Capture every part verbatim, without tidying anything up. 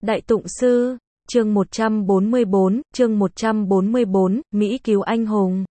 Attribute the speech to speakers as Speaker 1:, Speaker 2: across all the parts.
Speaker 1: Đại Tụng Sư, chương một trăm bốn mươi bốn, chương một trăm bốn mươi bốn, Mỹ cứu anh hùng.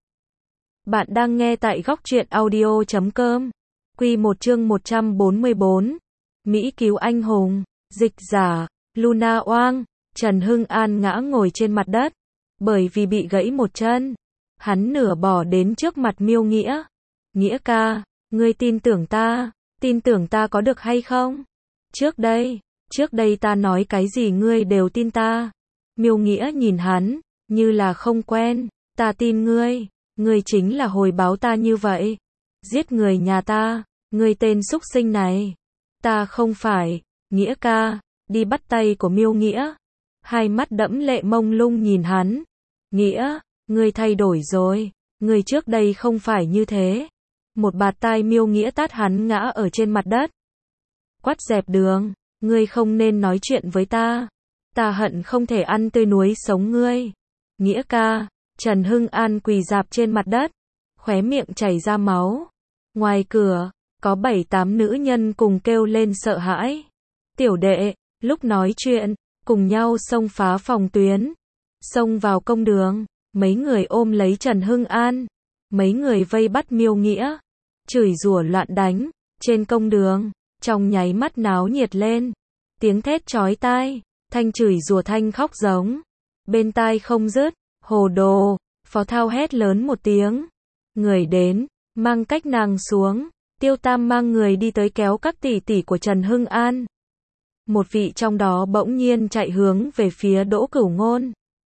Speaker 1: Bạn đang nghe tại góc truyện audio chấm com. Quy một chương một trăm bốn mươi bốn. Mỹ cứu anh hùng. Dịch giả, Luna Oang. Trần Hưng An ngã ngồi trên mặt đất, bởi vì bị gãy một chân. Hắn nửa bò đến trước mặt Miêu Nghĩa. Nghĩa ca, ngươi tin tưởng ta, tin tưởng ta có được hay không? Trước đây, trước đây ta nói cái gì ngươi đều tin ta. Miêu Nghĩa nhìn hắn, như là không quen. Ta tin ngươi, ngươi chính là hồi báo ta như vậy. Giết người nhà ta, ngươi tên súc sinh này. Ta không phải. Nghĩa ca, đi bắt tay của Miêu Nghĩa. Hai mắt đẫm lệ mông lung nhìn hắn. Nghĩa, ngươi thay đổi rồi, ngươi trước đây không phải như thế. Một bạt tai Miêu Nghĩa tát hắn ngã ở trên mặt đất. Quát dẹp đường, ngươi không nên nói chuyện với ta. Ta hận không thể ăn tươi nuối sống ngươi. Nghĩa ca, Trần Hưng An quỳ rạp trên mặt đất, khóe miệng chảy ra máu. Ngoài cửa, có bảy tám nữ nhân cùng kêu lên sợ hãi. Tiểu đệ, lúc nói chuyện, cùng nhau xông phá phòng tuyến, xông vào công đường, mấy người ôm lấy Trần Hưng An, mấy người vây bắt Miêu Nghĩa, chửi rủa loạn đánh, trên công đường, trong nháy mắt náo nhiệt lên, tiếng thét chói tai, thanh chửi rủa thanh khóc giống, bên tai không dứt, hồ đồ, Phó Thao hét lớn một tiếng, người đến, mang cách nàng xuống, Tiêu Tam mang người đi tới kéo các tỷ tỷ của Trần Hưng An. Một vị trong đó bỗng nhiên chạy hướng về phía Đỗ Cửu Ngôn.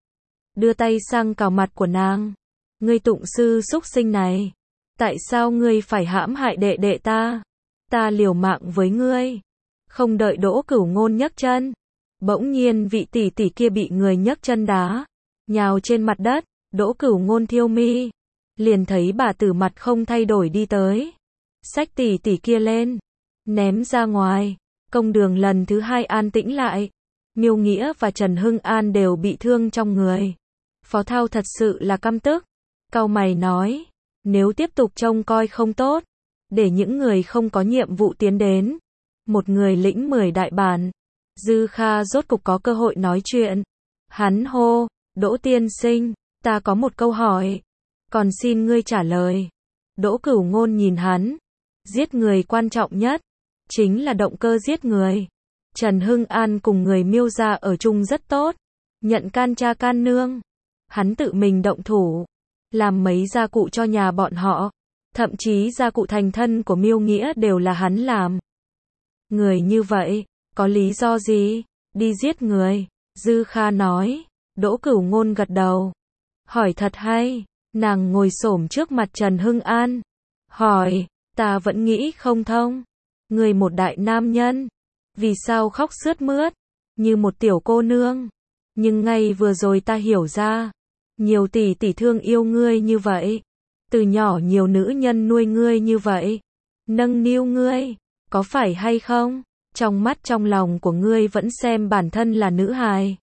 Speaker 1: Đưa tay sang cào mặt của nàng. Ngươi Tụng Sư súc sinh này. Tại sao ngươi phải hãm hại đệ đệ ta? Ta liều mạng với ngươi. Không đợi Đỗ Cửu Ngôn nhấc chân. Bỗng nhiên vị tỷ tỷ kia bị người nhấc chân đá. Nhào trên mặt đất. Đỗ Cửu Ngôn thiêu mi. Liền thấy bà tử mặt không thay đổi đi tới. Xách tỷ tỷ kia lên. Ném ra ngoài. Công đường lần thứ hai an tĩnh lại. Miêu Nghĩa và Trần Hưng An đều bị thương trong người. Phó Thao thật sự là căm tức. Cau mày nói, nếu tiếp tục trông coi không tốt, để những người không có nhiệm vụ tiến đến. Một người lĩnh mười đại bản. Dư Kha rốt cục có cơ hội nói chuyện. Hắn hô, Đỗ tiên sinh, ta có một câu hỏi. Còn xin ngươi trả lời. Đỗ Cửu Ngôn nhìn hắn. Giết người quan trọng nhất chính là động cơ giết người. Trần Hưng An cùng người Miêu gia ở chung rất tốt, nhận can cha can nương. Hắn tự mình động thủ, làm mấy gia cụ cho nhà bọn họ, thậm chí gia cụ thành thân của Miêu Nghĩa đều là hắn làm. Người như vậy, có lý do gì đi giết người? Dư Kha nói. Đỗ Cửu Ngôn gật đầu. Hỏi thật hay. Nàng ngồi xổm trước mặt Trần Hưng An. Hỏi, ta vẫn nghĩ không thông. Người một đại nam nhân, vì sao khóc sướt mướt, như một tiểu cô nương. Nhưng ngay vừa rồi ta hiểu ra, nhiều tỷ tỷ thương yêu ngươi như vậy. Từ nhỏ nhiều nữ nhân nuôi ngươi như vậy, nâng niu ngươi, có phải hay không? Trong mắt trong lòng của ngươi vẫn xem bản thân là nữ hài.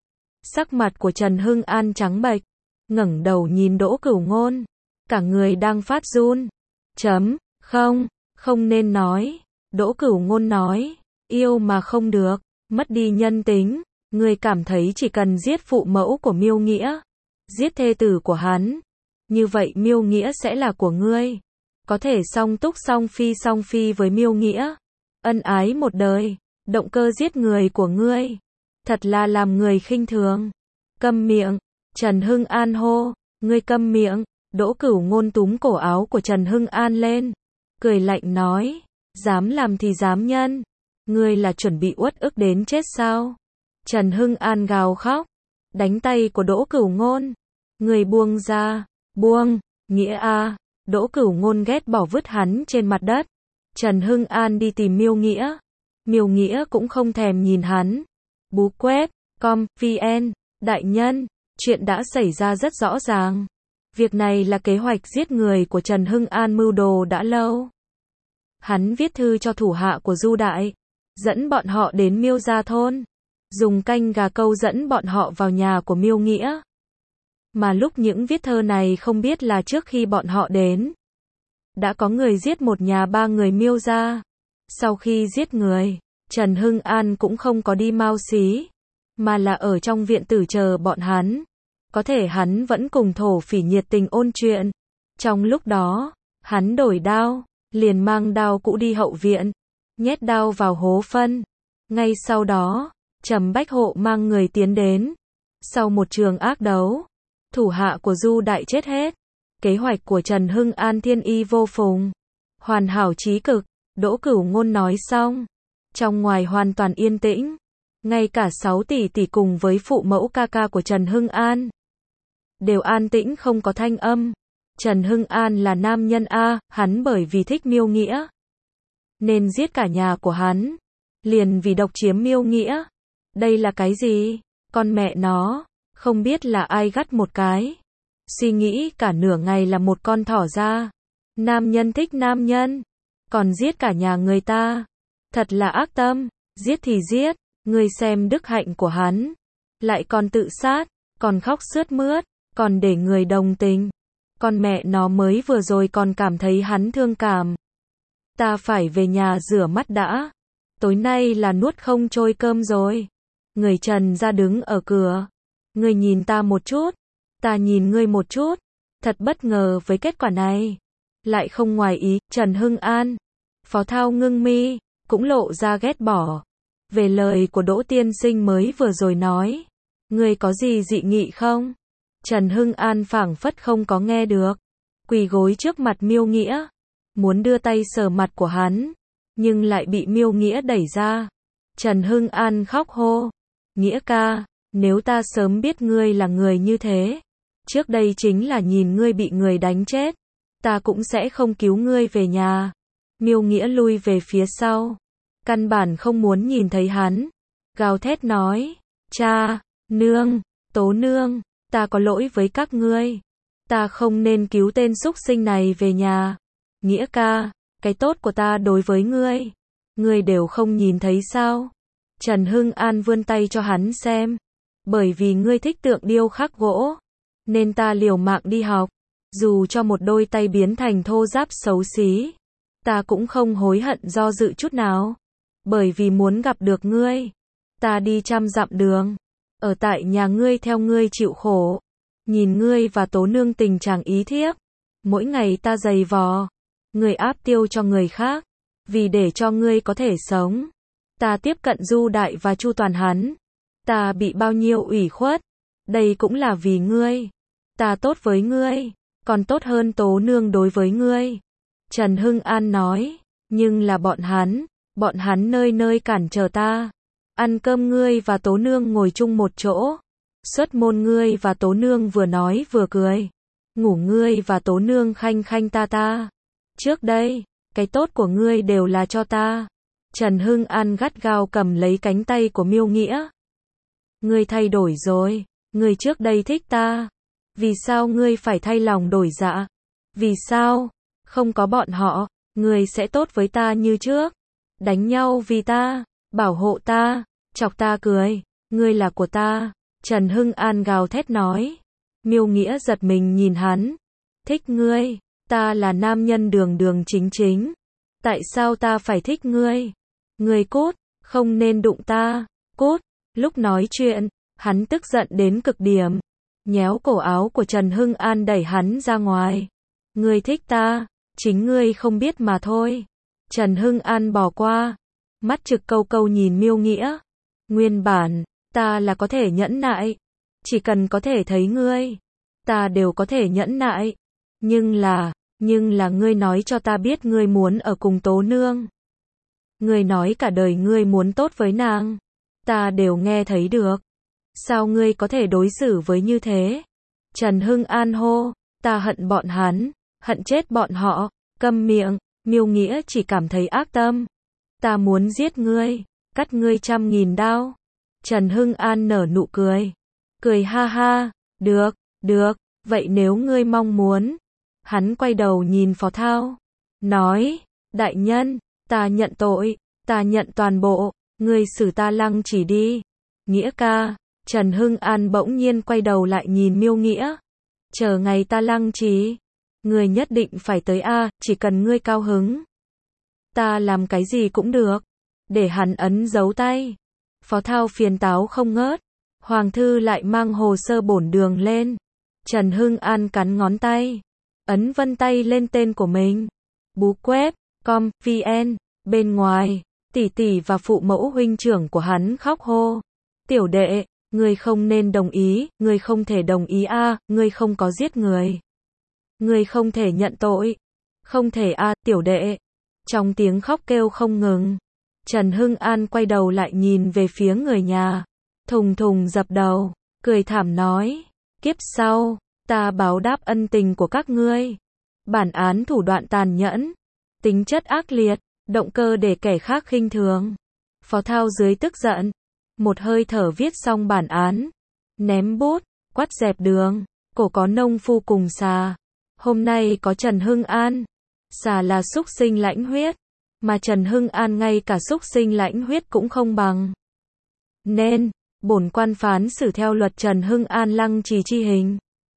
Speaker 1: Sắc mặt của Trần Hưng An trắng bệch, ngẩng đầu nhìn Đỗ Cửu Ngôn, cả người đang phát run. Chấm, không, không nên nói. Đỗ Cửu Ngôn nói, yêu mà không được, mất đi nhân tính, ngươi cảm thấy chỉ cần giết phụ mẫu của Miêu Nghĩa, giết thê tử của hắn, như vậy Miêu Nghĩa sẽ là của ngươi, có thể song túc song phi song phi với Miêu Nghĩa, ân ái một đời. Động cơ giết người của ngươi, thật là làm người khinh thường. Câm miệng. Trần Hưng An hô, ngươi câm miệng. Đỗ Cửu Ngôn túm cổ áo của Trần Hưng An lên, cười lạnh nói, dám làm thì dám nhân, ngươi là chuẩn bị uất ức đến chết sao? Trần Hưng An gào khóc, đánh tay của Đỗ Cửu Ngôn. Ngươi buông ra, buông, Nghĩa a. Đỗ Cửu Ngôn ghét bỏ vứt hắn trên mặt đất. Trần Hưng An đi tìm Miêu Nghĩa. Miêu Nghĩa cũng không thèm nhìn hắn. Bú quét, com, vn, đại nhân, chuyện đã xảy ra rất rõ ràng. Việc này là kế hoạch giết người của Trần Hưng An mưu đồ đã lâu. Hắn viết thư cho thủ hạ của Du Đại, dẫn bọn họ đến Miêu gia thôn, dùng canh gà câu dẫn bọn họ vào nhà của Miêu Nghĩa. Mà lúc những viết thơ này không biết là trước khi bọn họ đến, đã có người giết một nhà ba người Miêu gia. Sau khi giết người, Trần Hưng An cũng không có đi mau xí, mà là ở trong viện tử chờ bọn hắn. Có thể hắn vẫn cùng thổ phỉ nhiệt tình ôn chuyện. Trong lúc đó, hắn đổi đao, liền mang đao cũ đi hậu viện, nhét đao vào hố phân. Ngay sau đó, Trầm Bách Hộ mang người tiến đến. Sau một trường ác đấu, thủ hạ của Du Đại chết hết. Kế hoạch của Trần Hưng An thiên y vô phùng, hoàn hảo chí cực. Đỗ Cửu Ngôn nói xong, trong ngoài hoàn toàn yên tĩnh. Ngay cả sáu tỷ tỷ cùng với phụ mẫu ca ca của Trần Hưng An đều an tĩnh không có thanh âm. Trần Hưng An là nam nhân a, hắn bởi vì thích Miêu Nghĩa nên giết cả nhà của hắn, liền vì độc chiếm Miêu Nghĩa. Đây là cái gì? Con mẹ nó, không biết là ai gắt một cái. Suy nghĩ cả nửa ngày là một con thỏ ra. Nam nhân thích nam nhân, còn giết cả nhà người ta. Thật là ác tâm, giết thì giết, ngươi xem đức hạnh của hắn. Lại còn tự sát, còn khóc sướt mướt, còn để người đồng tình. Con mẹ nó mới vừa rồi còn cảm thấy hắn thương cảm. Ta phải về nhà rửa mắt đã. Tối nay là nuốt không trôi cơm rồi. Người Trần ra đứng ở cửa. Ngươi nhìn ta một chút, ta nhìn ngươi một chút. Thật bất ngờ với kết quả này. Lại không ngoài ý, Trần Hưng An, Phó Thao ngưng mi, cũng lộ ra ghét bỏ. Về lời của Đỗ tiên sinh mới vừa rồi nói. Ngươi có gì dị nghị không? Trần Hưng An phảng phất không có nghe được. Quỳ gối trước mặt Miêu Nghĩa. Muốn đưa tay sờ mặt của hắn. Nhưng lại bị Miêu Nghĩa đẩy ra. Trần Hưng An khóc hô. Nghĩa ca, nếu ta sớm biết ngươi là người như thế. Trước đây chính là nhìn ngươi bị người đánh chết. Ta cũng sẽ không cứu ngươi về nhà. Miêu Nghĩa lui về phía sau. Căn bản không muốn nhìn thấy hắn. Gào thét nói. Cha, nương, Tố nương, ta có lỗi với các ngươi. Ta không nên cứu tên súc sinh này về nhà. Nghĩa ca, cái tốt của ta đối với ngươi, ngươi đều không nhìn thấy sao? Trần Hưng An vươn tay cho hắn xem. Bởi vì ngươi thích tượng điêu khắc gỗ, nên ta liều mạng đi học. Dù cho một đôi tay biến thành thô ráp xấu xí, ta cũng không hối hận do dự chút nào. Bởi vì muốn gặp được ngươi, ta đi trăm dặm đường, ở tại nhà ngươi theo ngươi chịu khổ. Nhìn ngươi và Tố nương tình trạng ý thiếp. Mỗi ngày ta giày vò, ngươi áp tiêu cho người khác, vì để cho ngươi có thể sống. Ta tiếp cận Du Đại và Chu Toàn hắn. Ta bị bao nhiêu ủy khuất, đây cũng là vì ngươi. Ta tốt với ngươi, còn tốt hơn Tố nương đối với ngươi. Trần Hưng An nói, nhưng là bọn hắn, bọn hắn nơi nơi cản trở ta. Ăn cơm ngươi và Tố nương ngồi chung một chỗ. Xuất môn ngươi và Tố nương vừa nói vừa cười. Ngủ ngươi và Tố nương khanh khanh ta ta. Trước đây, cái tốt của ngươi đều là cho ta. Trần Hưng An gắt gao cầm lấy cánh tay của Miêu Nghĩa. Ngươi thay đổi rồi, ngươi trước đây thích ta. Vì sao ngươi phải thay lòng đổi dạ? Vì sao? Không có bọn họ, ngươi sẽ tốt với ta như trước. Đánh nhau vì ta, bảo hộ ta, chọc ta cười, ngươi là của ta. Trần Hưng An gào thét nói. Miêu Nghĩa giật mình nhìn hắn. Thích ngươi, ta là nam nhân đường đường chính chính. Tại sao ta phải thích ngươi? Ngươi cút, không nên đụng ta, cút. Lúc nói chuyện, hắn tức giận đến cực điểm. Nhéo cổ áo của Trần Hưng An đẩy hắn ra ngoài. Ngươi thích ta, chính ngươi không biết mà thôi. Trần Hưng An bỏ qua. Mắt trực câu câu nhìn Miêu Nghĩa. Nguyên bản, ta là có thể nhẫn nại. Chỉ cần có thể thấy ngươi, ta đều có thể nhẫn nại. Nhưng là, nhưng là ngươi nói cho ta biết ngươi muốn ở cùng Tố nương. Ngươi nói cả đời ngươi muốn tốt với nàng. Ta đều nghe thấy được. Sao ngươi có thể đối xử với như thế? Trần Hưng An hô, ta hận bọn hắn, hận chết bọn họ. Câm miệng. Miêu Nghĩa chỉ cảm thấy ác tâm. Ta muốn giết ngươi, cắt ngươi trăm nghìn đao. Trần Hưng An nở nụ cười. Cười ha ha, được, được, vậy nếu ngươi mong muốn. Hắn quay đầu nhìn Phó Thao. Nói, đại nhân, ta nhận tội, ta nhận toàn bộ, ngươi xử ta lăng chỉ đi. Nghĩa ca, Trần Hưng An bỗng nhiên quay đầu lại nhìn Miêu Nghĩa. Chờ ngày ta lăng trì, ngươi nhất định phải tới a, chỉ cần ngươi cao hứng. Ta làm cái gì cũng được. Để hắn ấn dấu tay. Phó Thao phiền táo không ngớt. Hoàng thư lại mang hồ sơ bổn đường lên. Trần Hưng An cắn ngón tay, ấn vân tay lên tên của mình. Bú web, com, vn, bên ngoài, tỷ tỷ và phụ mẫu huynh trưởng của hắn khóc hô. Tiểu đệ, ngươi không nên đồng ý, ngươi không thể đồng ý a, à, ngươi không có giết người. Ngươi không thể nhận tội. Không thể a, à, tiểu đệ. Trong tiếng khóc kêu không ngừng, Trần Hưng An quay đầu lại nhìn về phía người nhà, thùng thùng dập đầu, cười thảm nói, kiếp sau, ta báo đáp ân tình của các ngươi. Bản án thủ đoạn tàn nhẫn, tính chất ác liệt, động cơ để kẻ khác khinh thường. Phó Thao dưới tức giận, một hơi thở viết xong bản án, ném bút, quát dẹp đường, cổ có nông phu cùng xà. Hôm nay có Trần Hưng An, xà là súc sinh lãnh huyết, mà Trần Hưng An ngay cả súc sinh lãnh huyết cũng không bằng. Nên, bổn quan phán xử theo luật Trần Hưng An lăng trì chi hình.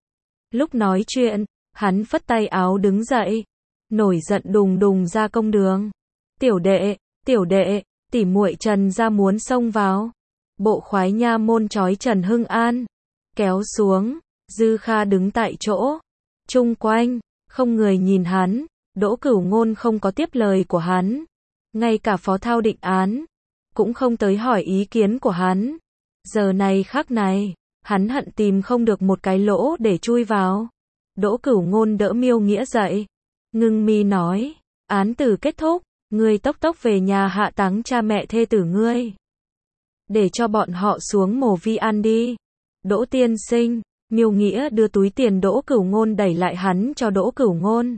Speaker 1: Lúc nói chuyện, hắn phất tay áo đứng dậy, nổi giận đùng đùng ra công đường. Tiểu đệ, tiểu đệ, tỉ muội Trần ra muốn xông vào. Bộ khoái nha môn trói Trần Hưng An, kéo xuống, Dư Kha đứng tại chỗ. Chung quanh, không người nhìn hắn, Đỗ Cửu Ngôn không có tiếp lời của hắn. Ngay cả Phó Thao định án, cũng không tới hỏi ý kiến của hắn. Giờ này khắc này, hắn hận tìm không được một cái lỗ để chui vào. Đỗ Cửu Ngôn đỡ Miêu Nghĩa dậy, ngưng mi nói, án tử kết thúc, ngươi tốc tốc về nhà hạ táng cha mẹ thê tử ngươi. Để cho bọn họ xuống mồ vi ăn đi. Đỗ tiên sinh, Miêu Nghĩa đưa túi tiền Đỗ Cửu Ngôn đẩy lại hắn cho Đỗ Cửu Ngôn.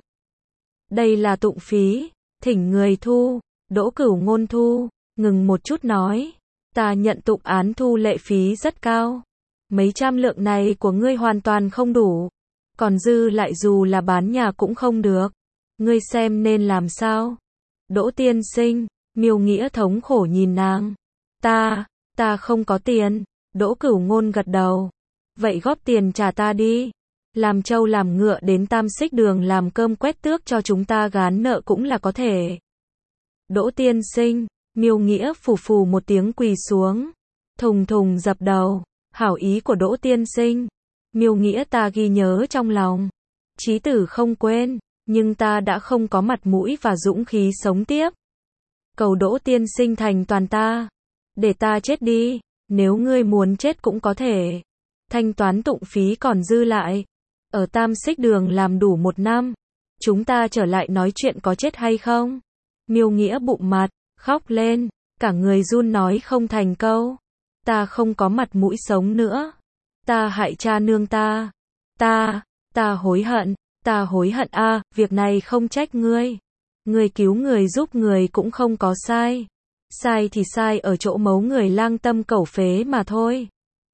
Speaker 1: Đây là tụng phí, thỉnh người thu. Đỗ Cửu Ngôn thu, ngừng một chút nói, ta nhận tụng án thu lệ phí rất cao. Mấy trăm lượng này của ngươi hoàn toàn không đủ. Còn dư lại dù là bán nhà cũng không được. Ngươi xem nên làm sao? Đỗ tiên sinh, Miêu Nghĩa thống khổ nhìn nàng. Ta, ta không có tiền. Đỗ Cửu Ngôn gật đầu. Vậy góp tiền trả ta đi. Làm trâu làm ngựa đến Tam Xích Đường làm cơm quét tước cho chúng ta gán nợ cũng là có thể. Đỗ tiên sinh, Miêu Nghĩa phù phù một tiếng quỳ xuống, thùng thùng dập đầu. Hảo ý của Đỗ tiên sinh, Miêu Nghĩa ta ghi nhớ trong lòng, chí tử không quên, nhưng ta đã không có mặt mũi và dũng khí sống tiếp. Cầu Đỗ tiên sinh thành toàn ta, để ta chết đi, nếu ngươi muốn chết cũng có thể. Thanh toán tụng phí còn dư lại, ở Tam Xích Đường làm đủ một năm, chúng ta trở lại nói chuyện có chết hay không. Miêu Nghĩa bụng mặt, khóc lên, cả người run nói không thành câu. Ta không có mặt mũi sống nữa. Ta hại cha nương ta. Ta, ta hối hận, ta hối hận a, à, việc này không trách ngươi. Ngươi cứu người giúp người cũng không có sai. Sai thì sai ở chỗ mấu người lang tâm cẩu phế mà thôi.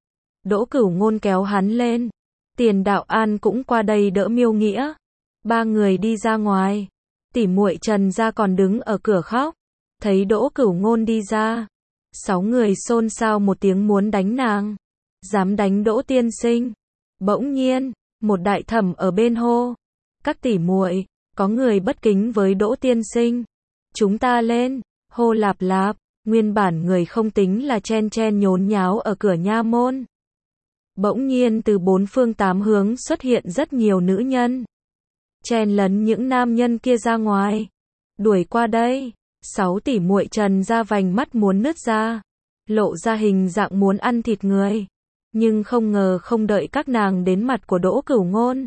Speaker 1: Đỗ Cửu Ngôn kéo hắn lên. Tiền Đạo An cũng qua đây đỡ Miêu Nghĩa. Ba người đi ra ngoài. Tỷ muội Trần ra còn đứng ở cửa khóc. Thấy Đỗ Cửu Ngôn đi ra, sáu người xôn xao một tiếng muốn đánh nàng. Dám đánh Đỗ tiên sinh. Bỗng nhiên, một đại thẩm ở bên hô. Các tỷ muội, có người bất kính với Đỗ tiên sinh. Chúng ta lên, hô lạp lạp, nguyên bản người không tính là chen chen nhốn nháo ở cửa nha môn. Bỗng nhiên từ bốn phương tám hướng xuất hiện rất nhiều nữ nhân. Chen lấn những nam nhân kia ra ngoài. Đuổi qua đây. Sáu tỷ muội Trần ra vành mắt muốn nứt ra, lộ ra hình dạng muốn ăn thịt người, nhưng không ngờ không đợi các nàng đến mặt của Đỗ Cửu Ngôn,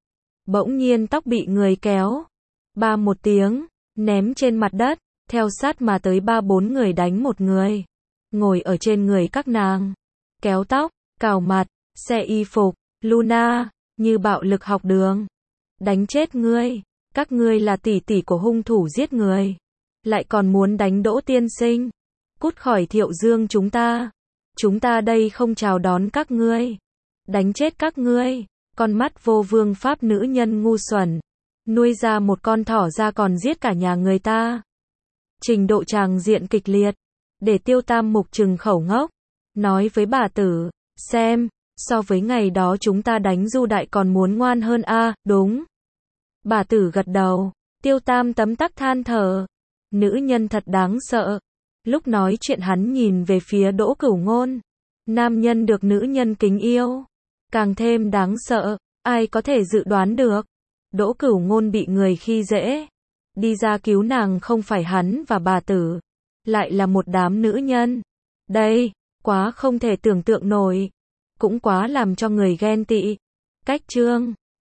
Speaker 1: bỗng nhiên tóc bị người kéo, ba một tiếng, ném trên mặt đất, theo sát mà tới ba bốn người đánh một người, ngồi ở trên người các nàng, kéo tóc, cào mặt, xe y phục, Luna, như bạo lực học đường, đánh chết ngươi, các ngươi là tỷ tỷ của hung thủ giết người. Lại còn muốn đánh Đỗ tiên sinh. Cút khỏi Thiệu Dương chúng ta. Chúng ta đây không chào đón các ngươi. Đánh chết các ngươi. Con mắt vô vương pháp nữ nhân ngu xuẩn. Nuôi ra một con thỏ ra còn giết cả nhà người ta. Trình độ tràng diện kịch liệt. Để Tiêu Tam Mục trừng khẩu ngốc. Nói với bà tử. Xem, so với ngày đó chúng ta đánh Du Đại còn muốn ngoan hơn a, à, đúng. Bà tử gật đầu. Tiêu Tam tấm tắc than thở. Nữ nhân thật đáng sợ. Lúc nói chuyện hắn nhìn về phía Đỗ Cửu Ngôn. Nam nhân được nữ nhân kính yêu. Càng thêm đáng sợ, ai có thể dự đoán được. Đỗ Cửu Ngôn bị người khi dễ. Đi ra cứu nàng không phải hắn và bà tử. Lại là một đám nữ nhân. Đây, quá không thể tưởng tượng nổi. Cũng quá làm cho người ghen tị. Cách chương